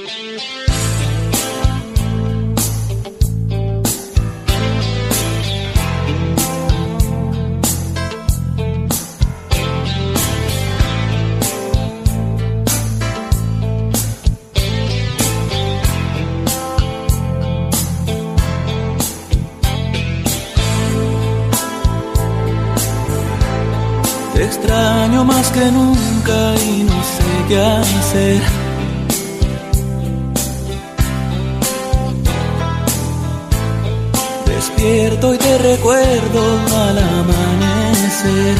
Te extraño más que nunca y no sé qué hacer. Despierto y te recuerdo al amanecer.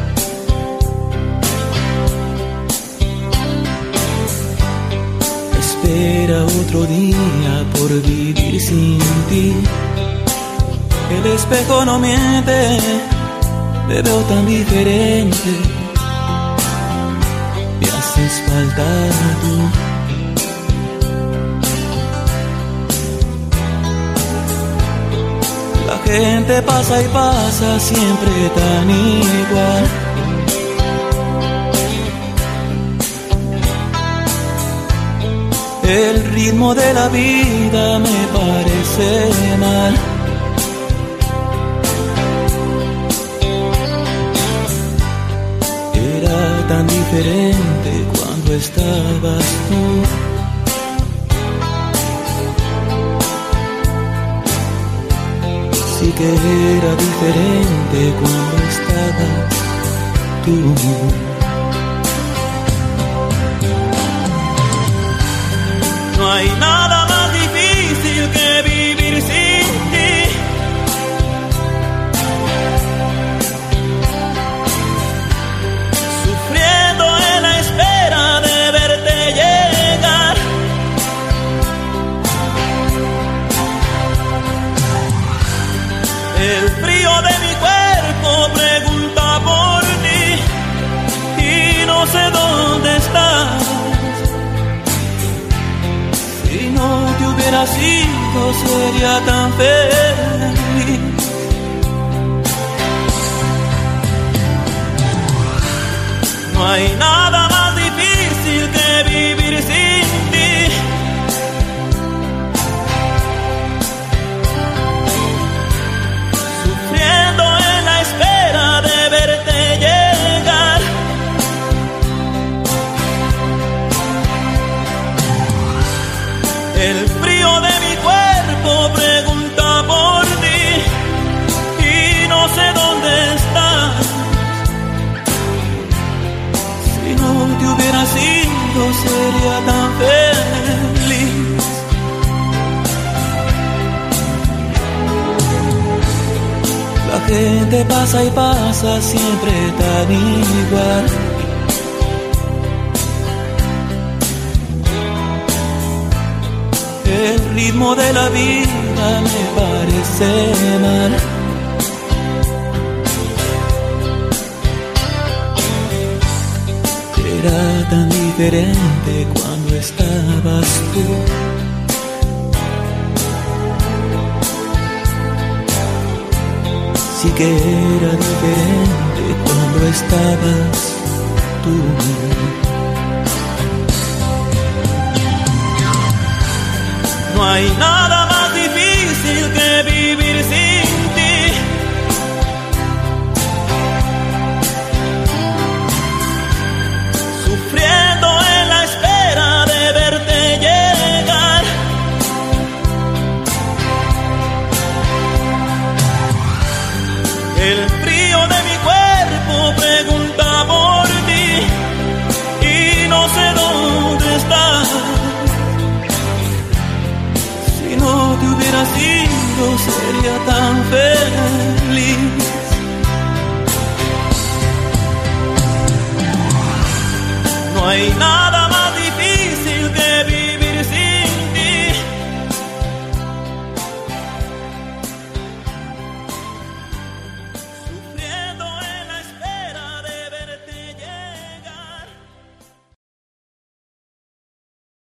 Espera otro día por vivir sin ti. El espejo no miente, te veo tan diferente. Me haces falta tú. La gente pasa y pasa siempre tan igual. El ritmo de la vida me parece mal. Era tan diferente cuando estabas tú. Sí que era diferente cuando estabas tú. No hay nada más difícil que vivir sin ti. Sufriendo en la espera de verte llegar. El frío de mi cuerpo pregunta por ti y no sé dónde estás. Si no te hubiera sido, sería tan feliz. No hay nada más difícil que vivir sin ti. Sufriendo en la espera de verte llegar. El frío de mi cuerpo pregunta por ti y no sé dónde estás. Si no te hubiera sido, sería tan feliz. La gente pasa y pasa siempre tan igual. El ritmo de la vida me parece mal. Era tan diferente cuando estabas tú. Sí que era diferente cuando estabas tú. No hay nada más difícil que vivir